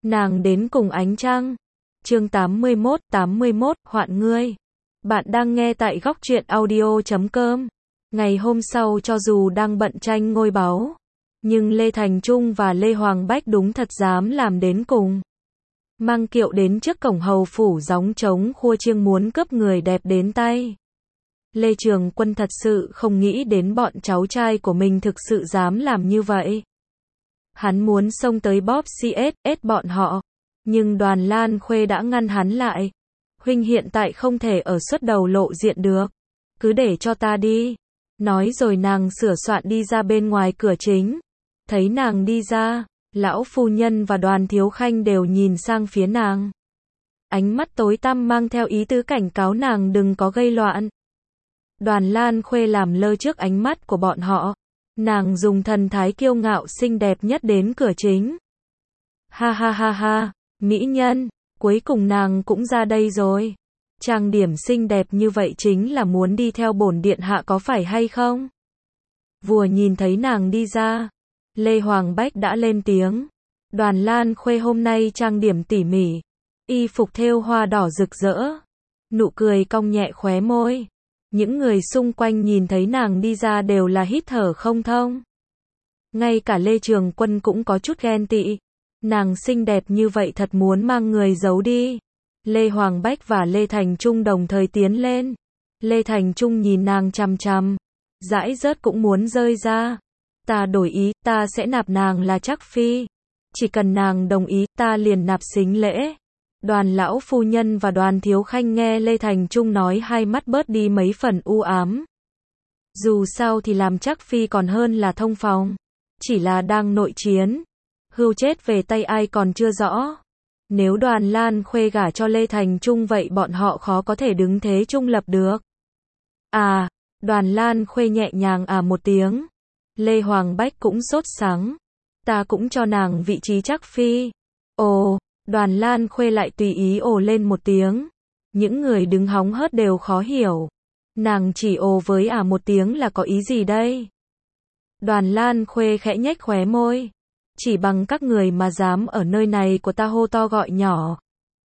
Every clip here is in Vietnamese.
Nàng đến cùng ánh trăng. Chương 81, hoạn ngươi. Bạn đang nghe tại góc truyện audio.com. Ngày hôm sau cho dù đang bận tranh ngôi báu, nhưng Lê Thành Trung và Lê Hoàng Bách đúng thật dám làm đến cùng. Mang kiệu đến trước cổng hầu phủ gióng trống khua chiêng muốn cướp người đẹp đến tay. Lê Trường Quân thật sự không nghĩ đến bọn cháu trai của mình thực sự dám làm như vậy. Hắn muốn xông tới bóp CSS bọn họ, nhưng Đoàn Lan Khuê đã ngăn hắn lại. Huynh hiện tại không thể ở xuất đầu lộ diện được, cứ để cho ta đi. Nói rồi nàng sửa soạn đi ra bên ngoài cửa chính. Thấy nàng đi ra, lão phu nhân và Đoàn Thiếu Khanh đều nhìn sang phía nàng. Ánh mắt tối tăm mang theo ý tứ cảnh cáo nàng đừng có gây loạn. Đoàn Lan Khuê làm lơ trước ánh mắt của bọn họ. Nàng dùng thần thái kiêu ngạo xinh đẹp nhất đến cửa chính. Ha ha ha ha, mỹ nhân, cuối cùng nàng cũng ra đây rồi. Trang điểm xinh đẹp như vậy chính là muốn đi theo bổn điện hạ có phải hay không? Vừa nhìn thấy nàng đi ra, Lê Hoàng Bách đã lên tiếng. Đoàn Lan Khuê hôm nay trang điểm tỉ mỉ, y phục thêu hoa đỏ rực rỡ, nụ cười cong nhẹ khóe môi. Những người xung quanh nhìn thấy nàng đi ra đều là hít thở không thông. Ngay cả Lê Trường Quân cũng có chút ghen tị. Nàng xinh đẹp như vậy thật muốn mang người giấu đi. Lê Hoàng Bách và Lê Thành Trung đồng thời tiến lên. Lê Thành Trung nhìn nàng chằm chằm, dãi rớt cũng muốn rơi ra. Ta đổi ý, ta sẽ nạp nàng là Trác phi. Chỉ cần nàng đồng ý, ta liền nạp sính lễ. Đoàn lão phu nhân và Đoàn Thiếu Khanh nghe Lê Thành Trung nói hai mắt bớt đi mấy phần u ám. Dù sao thì làm Trác phi còn hơn là thông phòng. Chỉ là đang nội chiến, hưu chết về tay ai còn chưa rõ. Nếu Đoàn Lan Khuê gả cho Lê Thành Trung vậy bọn họ khó có thể đứng thế trung lập được. À, Đoàn Lan Khuê nhẹ nhàng một tiếng. Lê Hoàng Bách cũng sốt sắng. Ta cũng cho nàng vị trí Trác phi. Ồ, Đoàn Lan Khuê lại tùy ý ồ lên một tiếng. Những người đứng hóng hớt đều khó hiểu. Nàng chỉ ồ với một tiếng là có ý gì đây? Đoàn Lan Khuê khẽ nhếch khóe môi. Chỉ bằng các người mà dám ở nơi này của ta hô to gọi nhỏ.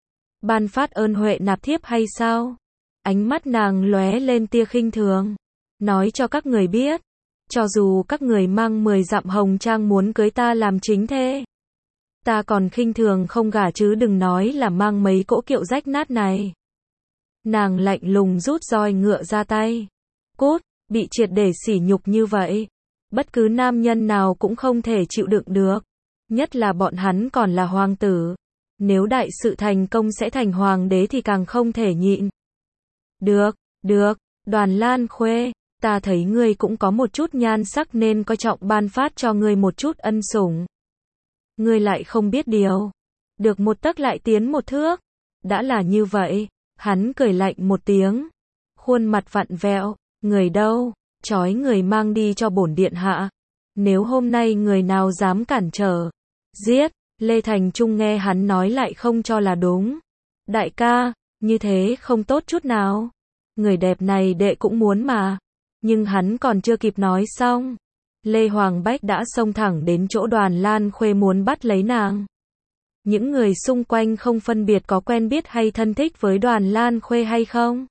Ban phát ơn huệ nạp thiếp hay sao? Ánh mắt nàng lóe lên tia khinh thường. Nói cho các người biết, cho dù các người mang 10 dặm hồng trang muốn cưới ta làm chính thê, ta còn khinh thường không gả chứ đừng nói là mang mấy cỗ kiệu rách nát này. Nàng lạnh lùng rút roi ngựa ra tay. Cút, bị triệt để sỉ nhục như vậy, bất cứ nam nhân nào cũng không thể chịu đựng được. Nhất là bọn hắn còn là hoàng tử. Nếu đại sự thành công sẽ thành hoàng đế thì càng không thể nhịn. Được, Đoàn Lan Khuê, ta thấy ngươi cũng có một chút nhan sắc nên coi trọng ban phát cho ngươi một chút ân sủng. Ngươi lại không biết điều. Được một tấc lại tiến một thước. Đã là như vậy, hắn cười lạnh một tiếng. Khuôn mặt vặn vẹo, người đâu, trói người mang đi cho bổn điện hạ. Nếu hôm nay người nào dám cản trở, giết. Lê Thành Trung nghe hắn nói lại không cho là đúng. Đại ca, như thế không tốt chút nào. Người đẹp này đệ cũng muốn mà. Nhưng hắn còn chưa kịp nói xong, Lê Hoàng Bách đã xông thẳng đến chỗ Đoàn Lan Khuê muốn bắt lấy nàng. Những người xung quanh không phân biệt có quen biết hay thân thích với Đoàn Lan Khuê hay không,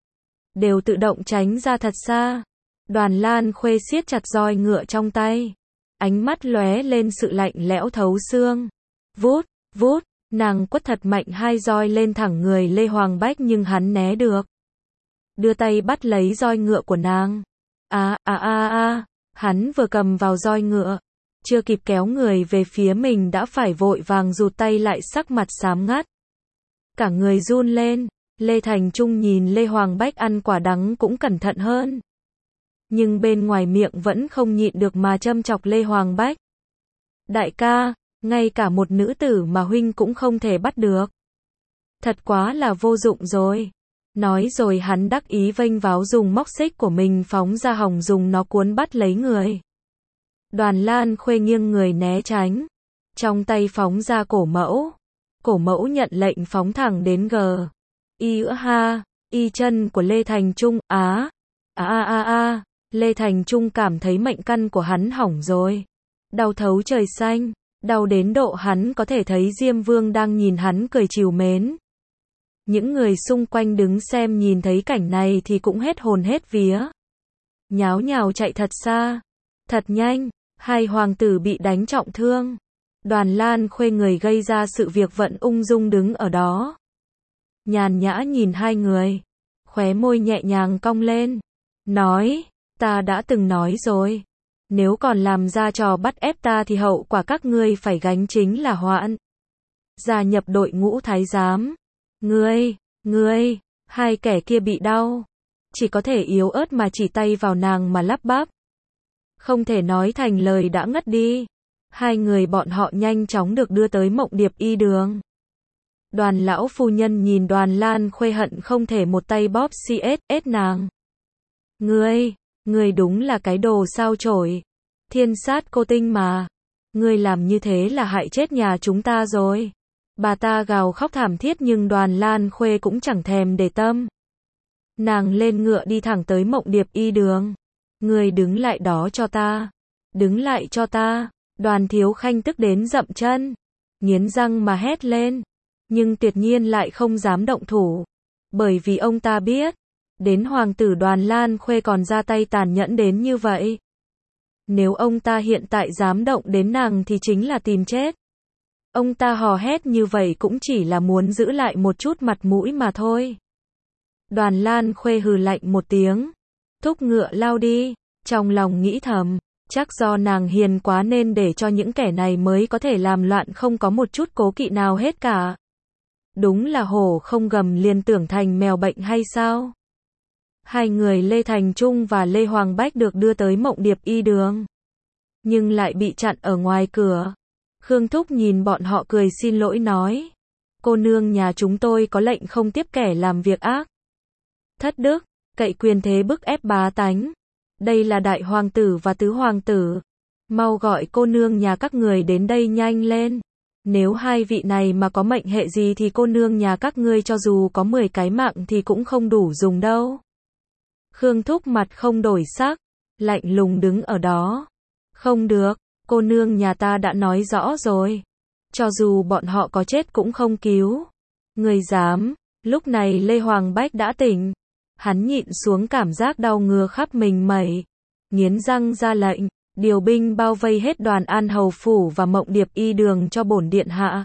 đều tự động tránh ra thật xa. Đoàn Lan Khuê siết chặt roi ngựa trong tay, ánh mắt lóe lên sự lạnh lẽo thấu xương. Vút, vút, nàng quất thật mạnh hai roi lên thẳng người Lê Hoàng Bách nhưng hắn né được. Đưa tay bắt lấy roi ngựa của nàng. Hắn vừa cầm vào roi ngựa, chưa kịp kéo người về phía mình đã phải vội vàng rụt tay lại, sắc mặt xám ngắt. Cả người run lên. Lê Thành Trung nhìn Lê Hoàng Bách ăn quả đắng cũng cẩn thận hơn. Nhưng bên ngoài miệng vẫn không nhịn được mà châm chọc Lê Hoàng Bách. Đại ca, ngay cả một nữ tử mà huynh cũng không thể bắt được. Thật quá là vô dụng rồi. Nói rồi hắn đắc ý vênh váo dùng móc xích của mình phóng ra hòng dùng nó cuốn bắt lấy người. Đoàn Lan Khuê nghiêng người né tránh. Trong tay phóng ra cổ mẫu. Cổ mẫu nhận lệnh phóng thẳng đến y chân của Lê Thành Trung. Lê Thành Trung cảm thấy mệnh căn của hắn hỏng rồi. Đau thấu trời xanh. đau đến độ hắn có thể thấy Diêm Vương đang nhìn hắn cười trìu mến. Những người xung quanh đứng xem nhìn thấy cảnh này thì cũng hết hồn hết vía. Nháo nhào chạy thật xa, thật nhanh, hai hoàng tử bị đánh trọng thương. Đoàn Lan Khuê người gây ra sự việc vẫn ung dung đứng ở đó. Nhàn nhã nhìn hai người, khóe môi nhẹ nhàng cong lên, nói, ta đã từng nói rồi, nếu còn làm ra trò bắt ép ta thì hậu quả các ngươi phải gánh chính là hoạn. Gia nhập đội ngũ thái giám. Ngươi, hai kẻ kia bị đau, chỉ có thể yếu ớt mà chỉ tay vào nàng mà lắp bắp. Không thể nói thành lời đã ngất đi. Hai người bọn họ nhanh chóng được đưa tới Mộng Điệp Y đường. Đoàn lão phu nhân nhìn Đoàn Lan Khuê hận không thể một tay bóp CSS nàng. Ngươi đúng là cái đồ sao chổi. Thiên sát cô tinh mà. Ngươi làm như thế là hại chết nhà chúng ta rồi. Bà ta gào khóc thảm thiết nhưng Đoàn Lan Khuê cũng chẳng thèm để tâm. Nàng lên ngựa đi thẳng tới Mộng Điệp Y đường. Ngươi đứng lại đó cho ta. Đứng lại cho ta. Đoàn Thiếu Khanh tức đến dậm chân, nghiến răng mà hét lên, nhưng tuyệt nhiên lại không dám động thủ, bởi vì ông ta biết, đến hoàng tử Đoàn Lan Khuê còn ra tay tàn nhẫn đến như vậy. Nếu ông ta hiện tại dám động đến nàng thì chính là tìm chết. Ông ta hò hét như vậy cũng chỉ là muốn giữ lại một chút mặt mũi mà thôi. Đoàn Lan Khuê hừ lạnh một tiếng, thúc ngựa lao đi, trong lòng nghĩ thầm. Chắc do nàng hiền quá nên để cho những kẻ này mới có thể làm loạn không có một chút cố kỵ nào hết cả. Đúng là hổ không gầm liền tưởng thành mèo bệnh hay sao? Hai người Lê Thành Trung và Lê Hoàng Bách được đưa tới Mộng Điệp Y đường, nhưng lại bị chặn ở ngoài cửa. Khương Thúc nhìn bọn họ cười xin lỗi nói, cô nương nhà chúng tôi có lệnh không tiếp kẻ làm việc ác, thất đức, cậy quyền thế bức ép bá tánh. Đây là đại hoàng tử và tứ hoàng tử. Mau gọi cô nương nhà các người đến đây nhanh lên. Nếu hai vị này mà có mệnh hệ gì thì cô nương nhà các ngươi cho dù có 10 cái mạng thì cũng không đủ dùng đâu. Khương Thúc mặt không đổi sắc, lạnh lùng đứng ở đó. Không được, cô nương nhà ta đã nói rõ rồi. Cho dù bọn họ có chết cũng không cứu. Người dám. Lúc này Lê Hoàng Bách đã tỉnh. Hắn nhịn xuống cảm giác đau ngứa khắp mình mẩy, nghiến răng ra lệnh, điều binh bao vây hết Đoàn An Hầu phủ và Mộng Điệp Y đường cho bổn điện hạ.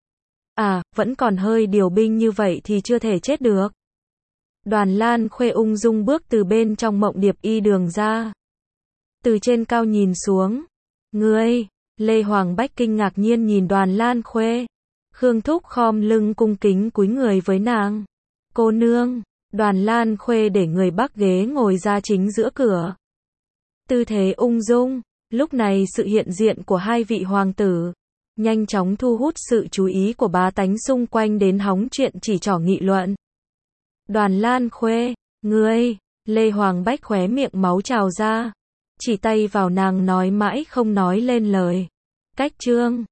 À, vẫn còn hơi điều binh như vậy thì chưa thể chết được. Đoàn Lan Khuê ung dung bước từ bên trong Mộng Điệp Y đường ra. Từ trên cao nhìn xuống. Ngươi, Lê Hoàng Bách kinh ngạc nhiên nhìn Đoàn Lan Khuê. Khương Thúc khom lưng cung kính cúi người với nàng. Cô nương. Đoàn Lan Khuê để người bắc ghế ngồi ra chính giữa cửa. Tư thế ung dung, lúc này sự hiện diện của hai vị hoàng tử nhanh chóng thu hút sự chú ý của bá tánh xung quanh đến hóng chuyện chỉ trỏ nghị luận. Đoàn Lan Khuê, ngươi, Lê Hoàng Bách khóe miệng máu trào ra, chỉ tay vào nàng nói mãi không nói lên lời. Cách trương,